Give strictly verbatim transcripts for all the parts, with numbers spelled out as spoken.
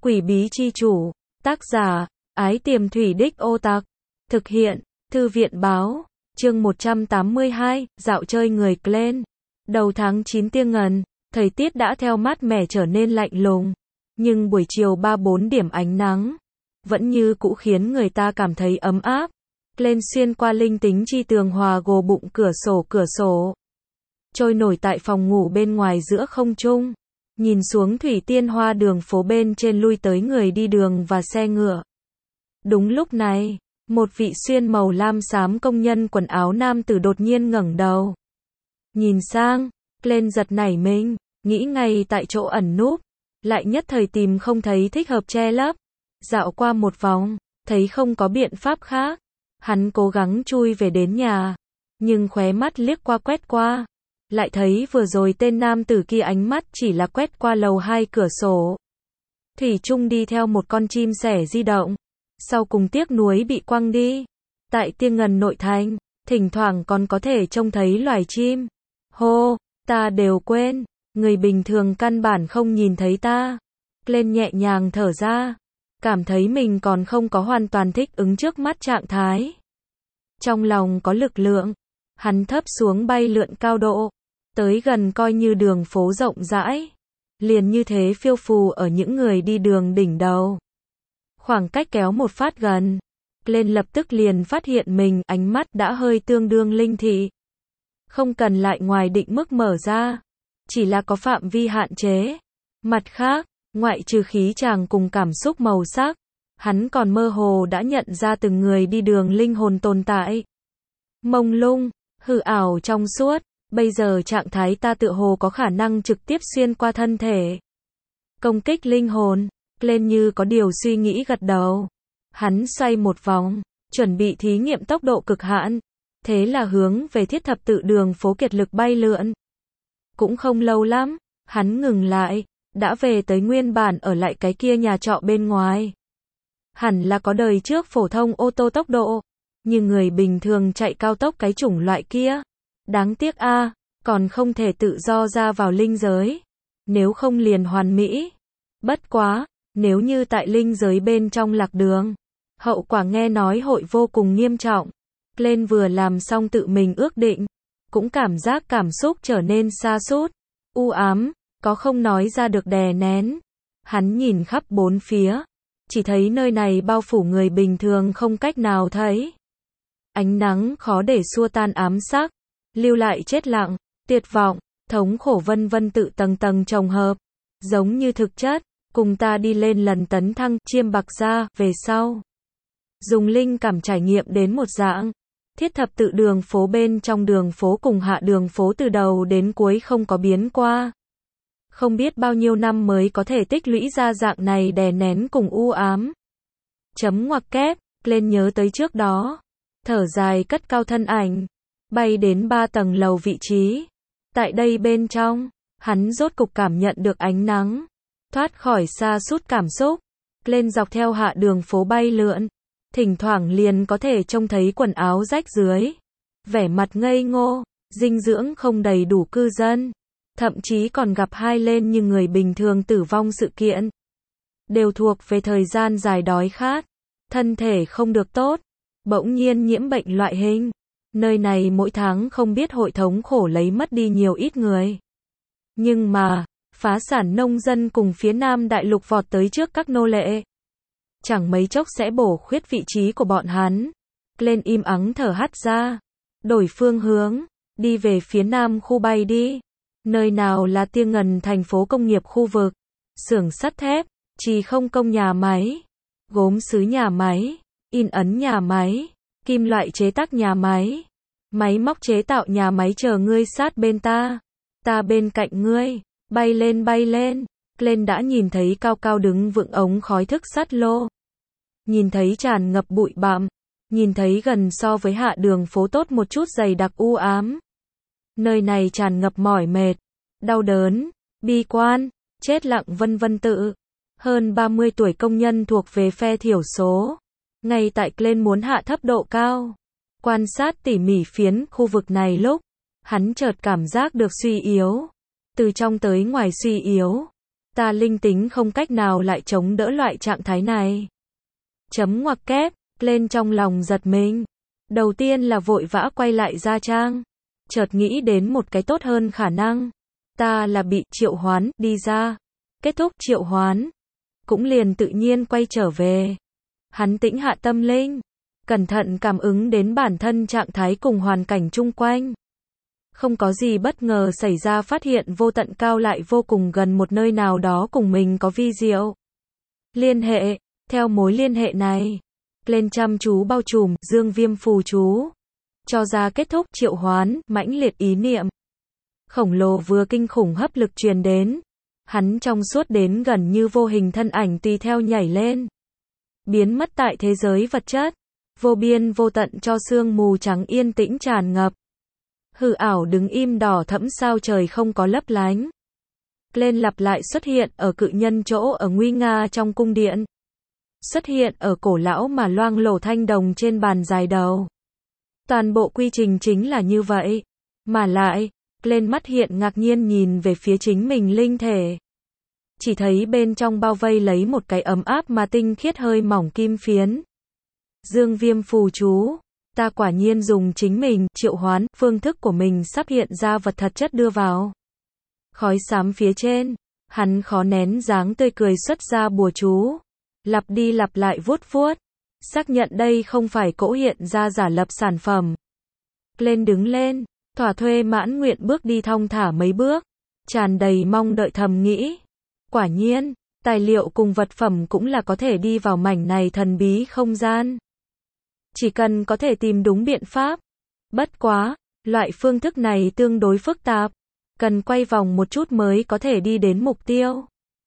Quỷ bí chi chủ, tác giả, Ái Tiềm Thủy Đích Ô Tặc, thực hiện, Thư viện báo, chương một trăm tám mươi hai, dạo chơi người Glen. Đầu tháng chín Tiêng Ngần, thời tiết đã theo mát mẻ trở nên lạnh lùng, nhưng buổi chiều ba bốn điểm ánh nắng, vẫn như cũ khiến người ta cảm thấy ấm áp. Glen xuyên qua linh tính chi tường hòa gồ bụng cửa sổ cửa sổ, trôi nổi tại phòng ngủ bên ngoài giữa không trung, nhìn xuống thủy tiên hoa đường phố bên trên lui tới người đi đường và xe ngựa. Đúng lúc này, một vị xuyên màu lam xám công nhân quần áo nam tử đột nhiên ngẩng đầu. Nhìn sang, Glen giật nảy mình, nghĩ ngay tại chỗ ẩn núp, lại nhất thời tìm không thấy thích hợp che lấp. Dạo qua một vòng, thấy không có biện pháp khác, hắn cố gắng chui về đến nhà, nhưng khóe mắt liếc qua quét qua, lại thấy vừa rồi tên nam tử kia ánh mắt chỉ là quét qua lầu hai cửa sổ. Thủy chung đi theo một con chim sẻ di động, sau cùng tiếc nuối bị quăng đi. Tại Tiêng Ngần nội thành, thỉnh thoảng còn có thể trông thấy loài chim. Hô, ta đều quên, người bình thường căn bản không nhìn thấy ta. Glen nhẹ nhàng thở ra, cảm thấy mình còn không có hoàn toàn thích ứng trước mắt trạng thái. Trong lòng có lực lượng, hắn thấp xuống bay lượn cao độ, tới gần coi như đường phố rộng rãi, liền như thế phiêu phù ở những người đi đường đỉnh đầu. Khoảng cách kéo một phát gần, Glen lập tức liền phát hiện mình ánh mắt đã hơi tương đương linh thị. Không cần lại ngoài định mức mở ra, chỉ là có phạm vi hạn chế. Mặt khác, ngoại trừ khí chàng cùng cảm xúc màu sắc, hắn còn mơ hồ đã nhận ra từng người đi đường linh hồn tồn tại. Mông lung, hư ảo trong suốt, bây giờ trạng thái ta tựa hồ có khả năng trực tiếp xuyên qua thân thể. Công kích linh hồn, Glen như có điều suy nghĩ gật đầu. Hắn xoay một vòng, chuẩn bị thí nghiệm tốc độ cực hạn. Thế là hướng về thiết thập tự đường phố kiệt lực bay lượn. Cũng không lâu lắm, hắn ngừng lại, đã về tới nguyên bản ở lại cái kia nhà trọ bên ngoài. Hẳn là có đời trước phổ thông ô tô tốc độ, nhưng người bình thường chạy cao tốc cái chủng loại kia. Đáng tiếc a, à, còn không thể tự do ra vào linh giới. Nếu không liền hoàn mỹ. Bất quá, nếu như tại linh giới bên trong lạc đường, hậu quả nghe nói hội vô cùng nghiêm trọng. Glen vừa làm xong tự mình ước định, cũng cảm giác cảm xúc trở nên sa sút, u ám, có không nói ra được đè nén. Hắn nhìn khắp bốn phía, chỉ thấy nơi này bao phủ người bình thường không cách nào thấy. Ánh nắng khó để xua tan ám sắc, lưu lại chết lặng, tuyệt vọng, thống khổ vân vân tự tầng tầng chồng hợp, giống như thực chất, cùng ta đi lên lần tấn thăng chiêm bạc ra về sau. Dùng linh cảm trải nghiệm đến một dạng. Thiết thập tự đường phố bên trong đường phố cùng hạ đường phố từ đầu đến cuối không có biến qua. Không biết bao nhiêu năm mới có thể tích lũy ra dạng này đè nén cùng u ám. Chấm ngoặc kép, Glen nhớ tới trước đó. Thở dài cất cao thân ảnh, bay đến ba tầng lầu vị trí. Tại đây bên trong, hắn rốt cục cảm nhận được ánh nắng. Thoát khỏi sa sút cảm xúc, Glen dọc theo hạ đường phố bay lượn. Thỉnh thoảng liền có thể trông thấy quần áo rách dưới, vẻ mặt ngây ngô, dinh dưỡng không đầy đủ cư dân, thậm chí còn gặp hai lên như người bình thường tử vong sự kiện. Đều thuộc về thời gian dài đói khát, thân thể không được tốt, bỗng nhiên nhiễm bệnh loại hình. Nơi này mỗi tháng không biết hội thống khổ lấy mất đi nhiều ít người. Nhưng mà, phá sản nông dân cùng phía Nam đại lục vọt tới trước các nô lệ. Chẳng mấy chốc sẽ bổ khuyết vị trí của bọn hắn. Glen im ắng thở hắt ra, đổi phương hướng, đi về phía nam khu bay đi. Nơi nào là Tiêng Ngần thành phố công nghiệp khu vực, xưởng sắt thép, trì không công nhà máy, gốm sứ nhà máy, in ấn nhà máy, kim loại chế tác nhà máy, máy móc chế tạo nhà máy chờ ngươi sát bên ta, ta bên cạnh ngươi, bay lên bay lên. Glen đã nhìn thấy cao cao đứng vững ống khói thức sắt lô. Nhìn thấy tràn ngập bụi bặm, nhìn thấy gần so với hạ đường phố tốt một chút dày đặc u ám. Nơi này tràn ngập mỏi mệt, đau đớn, bi quan, chết lặng vân vân tự. Hơn ba mươi tuổi công nhân thuộc về phe thiểu số. Ngay tại Glen muốn hạ thấp độ cao, quan sát tỉ mỉ phiến khu vực này lúc, hắn chợt cảm giác được suy yếu. Từ trong tới ngoài suy yếu. Ta linh tính không cách nào lại chống đỡ loại trạng thái này. Chấm ngoặc kép, lên trong lòng giật mình. Đầu tiên là vội vã quay lại gia trang. Chợt nghĩ đến một cái tốt hơn khả năng. Ta là bị triệu hoán, đi ra. Kết thúc triệu hoán. Cũng liền tự nhiên quay trở về. Hắn tĩnh hạ tâm linh. Cẩn thận cảm ứng đến bản thân trạng thái cùng hoàn cảnh chung quanh. Không có gì bất ngờ xảy ra, phát hiện vô tận cao lại vô cùng gần một nơi nào đó cùng mình có vi diệu liên hệ. Theo mối liên hệ này, lên chăm chú bao trùm dương viêm phù chú, cho ra kết thúc triệu hoán, mãnh liệt ý niệm khổng lồ vừa kinh khủng hấp lực truyền đến. Hắn trong suốt đến gần như vô hình thân ảnh tùy theo nhảy lên, biến mất tại thế giới vật chất, vô biên vô tận cho sương mù trắng yên tĩnh tràn ngập. Hư ảo đứng im đỏ thẫm sao trời không có lấp lánh. Lên lặp lại xuất hiện ở cự nhân chỗ ở nguy nga trong cung điện. Xuất hiện ở cổ lão mà loang lổ thanh đồng trên bàn dài đầu. Toàn bộ quy trình chính là như vậy. Mà lại, lên mắt hiện ngạc nhiên nhìn về phía chính mình linh thể. Chỉ thấy bên trong bao vây lấy một cái ấm áp mà tinh khiết hơi mỏng kim phiến. Dương viêm phù chú. Ta quả nhiên dùng chính mình, triệu hoán, phương thức của mình sắp hiện ra vật thật chất đưa vào. Khói xám phía trên, hắn khó nén dáng tươi cười xuất ra bùa chú. Lặp đi lặp lại vuốt vuốt. Xác nhận đây không phải cỗ hiện ra giả lập sản phẩm. Lên đứng lên, thỏa thuê mãn nguyện bước đi thong thả mấy bước. Tràn đầy mong đợi thầm nghĩ. Quả nhiên, tài liệu cùng vật phẩm cũng là có thể đi vào mảnh này thần bí không gian. Chỉ cần có thể tìm đúng biện pháp. Bất quá, loại phương thức này tương đối phức tạp. Cần quay vòng một chút mới có thể đi đến mục tiêu.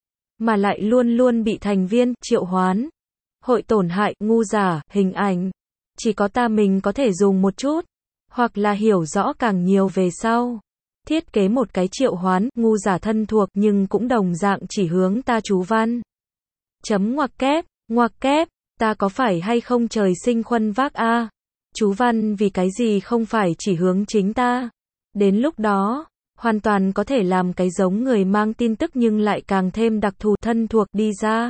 Mà lại luôn luôn bị thành viên, triệu hoán, hội tổn hại, ngu giả, hình ảnh. Chỉ có ta mình có thể dùng một chút. Hoặc là hiểu rõ càng nhiều về sau. Thiết kế một cái triệu hoán, ngu giả thân thuộc nhưng cũng đồng dạng chỉ hướng ta chú văn. Chấm ngoặc kép, ngoặc kép. Ta có phải hay không trời sinh khuân vác a? Chú văn vì cái gì không phải chỉ hướng chính ta? Đến lúc đó, hoàn toàn có thể làm cái giống người mang tin tức nhưng lại càng thêm đặc thù thân thuộc đi ra.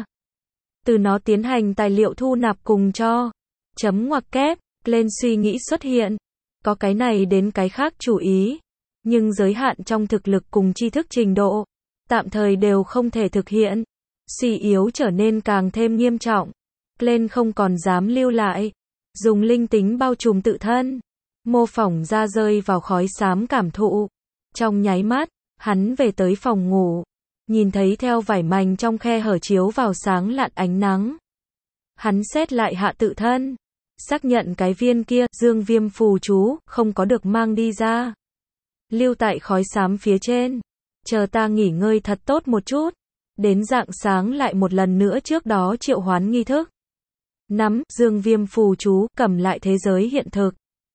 Từ nó tiến hành tài liệu thu nạp cùng cho. Chấm ngoặc kép, lên suy nghĩ xuất hiện. Có cái này đến cái khác chủ ý. Nhưng giới hạn trong thực lực cùng tri thức trình độ. Tạm thời đều không thể thực hiện. Suy yếu trở nên càng thêm nghiêm trọng. Lên không còn dám lưu lại. Dùng linh tính bao trùm tự thân. Mô phỏng ra rơi vào khói xám cảm thụ. Trong nháy mắt, hắn về tới phòng ngủ. Nhìn thấy theo vải mảnh trong khe hở chiếu vào sáng lạn ánh nắng. Hắn xét lại hạ tự thân. Xác nhận cái viên kia, dương viêm phù chú, không có được mang đi ra. Lưu tại khói xám phía trên. Chờ ta nghỉ ngơi thật tốt một chút. Đến rạng sáng lại một lần nữa trước đó triệu hoán nghi thức. Nắm, dương viêm phù chú, cầm lại thế giới hiện thực.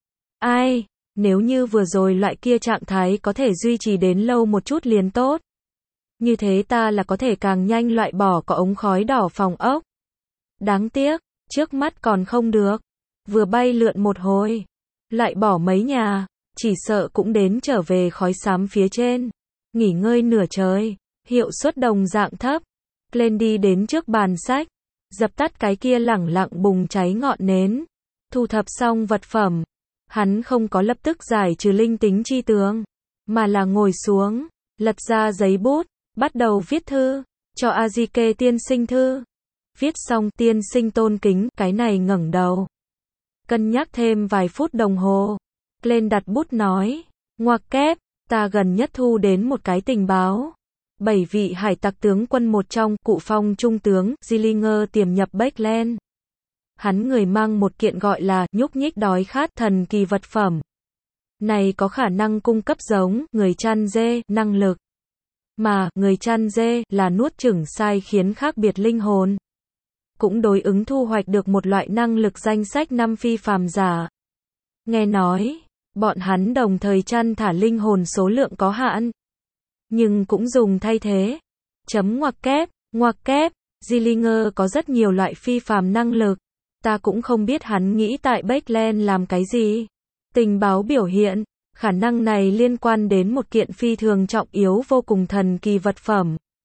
Ai, nếu như vừa rồi loại kia trạng thái có thể duy trì đến lâu một chút liền tốt. Như thế ta là có thể càng nhanh loại bỏ có ống khói đỏ phòng ốc. Đáng tiếc, trước mắt còn không được. Vừa bay lượn một hồi, loại bỏ mấy nhà, chỉ sợ cũng đến trở về khói xám phía trên. Nghỉ ngơi nửa trời, hiệu suất đồng dạng thấp. Lên đi đến trước bàn sách. Dập tắt cái kia lẳng lặng bùng cháy ngọn nến. Thu thập xong vật phẩm. Hắn không có lập tức giải trừ linh tính chi tướng. Mà là ngồi xuống. Lật ra giấy bút. Bắt đầu viết thư. Cho Azike tiên sinh thư. Viết xong tiên sinh tôn kính. Cái này ngẩng đầu. Cân nhắc thêm vài phút đồng hồ. Lên đặt bút nói. Ngoặc kép. Ta gần nhất thu đến một cái tình báo. Bảy vị hải tặc tướng quân một trong, cụ phong trung tướng, Zillinger tiềm nhập Backland. Hắn người mang một kiện gọi là, nhúc nhích đói khát, thần kỳ vật phẩm. Này có khả năng cung cấp giống, người chăn dê, năng lực. Mà, người chăn dê, là nuốt chửng sai khiến khác biệt linh hồn. Cũng đối ứng thu hoạch được một loại năng lực danh sách năm phi phàm giả. Nghe nói, bọn hắn đồng thời chăn thả linh hồn số lượng có hạn. Nhưng cũng dùng thay thế. Chấm ngoặc kép, ngoặc kép, Zillinger có rất nhiều loại phi phàm năng lực. Ta cũng không biết hắn nghĩ tại Backland làm cái gì. Tình báo biểu hiện, khả năng này liên quan đến một kiện phi thường trọng yếu vô cùng thần kỳ vật phẩm.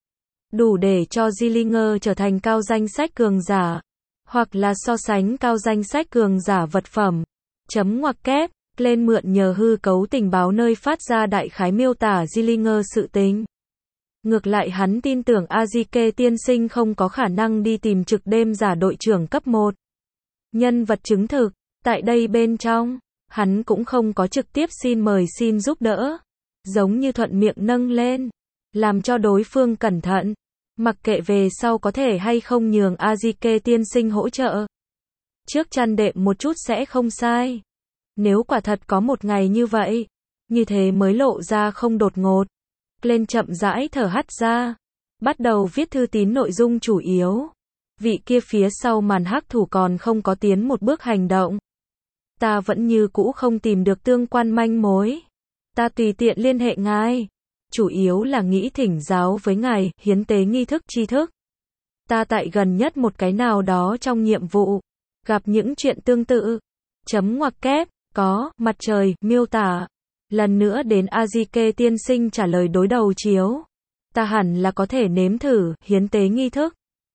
đủ để cho Dillinger trở thành cao danh sách cường giả, hoặc là so sánh cao danh sách cường giả vật phẩm. Chấm ngoặc kép, Glenn mượn nhờ hư cấu tình báo nơi phát ra đại khái miêu tả Dillinger sự tình. Ngược lại hắn tin tưởng Azike tiên sinh không có khả năng đi tìm trực đêm giả đội trưởng cấp một. Nhân vật chứng thực, tại đây bên trong, hắn cũng không có trực tiếp xin mời xin giúp đỡ, giống như thuận miệng nâng lên, làm cho đối phương cẩn thận, mặc kệ về sau có thể hay không nhường Azike tiên sinh hỗ trợ. Trước chăn đệm một chút sẽ không sai. Nếu quả thật có một ngày như vậy, như thế mới lộ ra không đột ngột. Glenn chậm rãi thở hắt ra, bắt đầu viết thư tín nội dung chủ yếu. Vị kia phía sau màn hắc thủ còn không có tiến một bước hành động. Ta vẫn như cũ không tìm được tương quan manh mối. Ta tùy tiện liên hệ ngài. Chủ yếu là nghĩ thỉnh giáo với ngài, hiến tế nghi thức tri thức. Ta tại gần nhất một cái nào đó trong nhiệm vụ, gặp những chuyện tương tự. Chấm ngoặc kép, có, mặt trời, miêu tả. Lần nữa đến Azike tiên sinh trả lời đối đầu chiếu. Ta hẳn là có thể nếm thử, hiến tế nghi thức.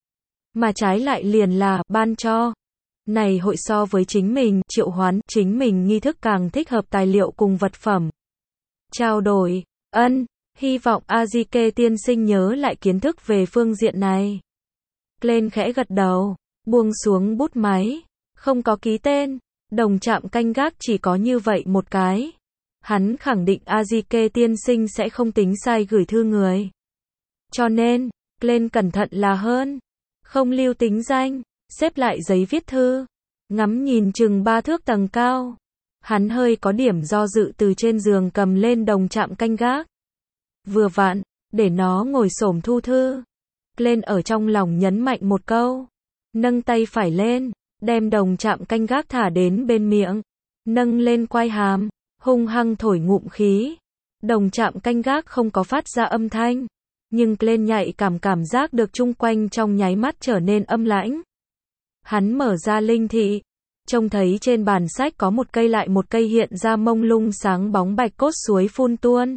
Mà trái lại liền là, ban cho. Này hội so với chính mình, triệu hoán, chính mình nghi thức càng thích hợp tài liệu cùng vật phẩm. Trao đổi, ân, hy vọng Azike tiên sinh nhớ lại kiến thức về phương diện này. Glenn khẽ gật đầu, buông xuống bút máy, không có ký tên, đồng trạm canh gác chỉ có như vậy một cái. Hắn khẳng định Azike tiên sinh sẽ không tính sai gửi thư người. Cho nên, Glenn cẩn thận là hơn. Không lưu tính danh, xếp lại giấy viết thư, ngắm nhìn chừng ba thước tầng cao. Hắn hơi có điểm do dự từ trên giường cầm lên đồng trạm canh gác. Vừa vặn, để nó ngồi xổm thu thư. Glenn ở trong lòng nhấn mạnh một câu. Nâng tay phải lên, đem đồng trạm canh gác thả đến bên miệng. Nâng lên quai hàm, hung hăng thổi ngụm khí. Đồng trạm canh gác không có phát ra âm thanh. Nhưng Glenn nhạy cảm cảm giác được chung quanh trong nháy mắt trở nên âm lãnh. Hắn mở ra linh thị, trông thấy trên bàn sách có một cây lại một cây hiện ra mông lung sáng bóng bạch cốt suối phun tuôn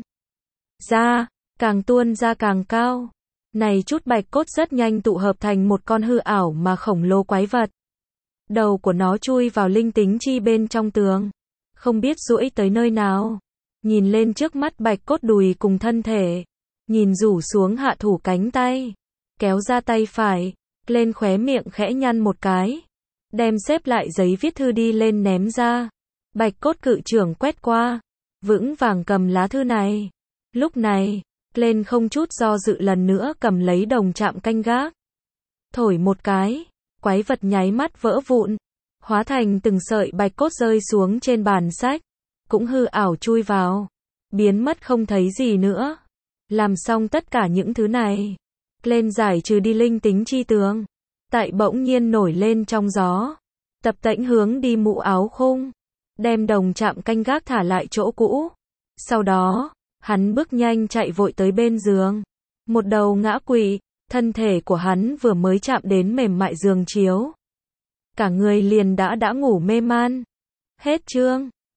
ra, càng tuôn ra càng cao. Này chút bạch cốt rất nhanh tụ hợp thành một con hư ảo mà khổng lồ quái vật. Đầu của nó chui vào linh tính chi bên trong tường, không biết duỗi tới nơi nào. Nhìn lên trước mắt bạch cốt đùi cùng thân thể, nhìn rủ xuống hạ thủ cánh tay, kéo ra tay phải, lên khóe miệng khẽ nhăn một cái, đem xếp lại giấy viết thư đi lên ném ra. Bạch cốt cự trưởng quét qua, vững vàng cầm lá thư này. Lúc này, lên không chút do dự lần nữa cầm lấy đồng trạm canh gác. Thổi một cái, quái vật nháy mắt vỡ vụn, hóa thành từng sợi bạch cốt rơi xuống trên bàn sách, cũng hư ảo chui vào, biến mất không thấy gì nữa. Làm xong tất cả những thứ này, lên giải trừ đi linh tính chi tường, tại bỗng nhiên nổi lên trong gió, tập tễnh hướng đi mũ áo khung, đem đồng trạm canh gác thả lại chỗ cũ. Sau đó, hắn bước nhanh chạy vội tới bên giường, một đầu ngã quỵ, thân thể của hắn vừa mới chạm đến mềm mại giường chiếu, cả người liền đã đã ngủ mê man. Hết chương.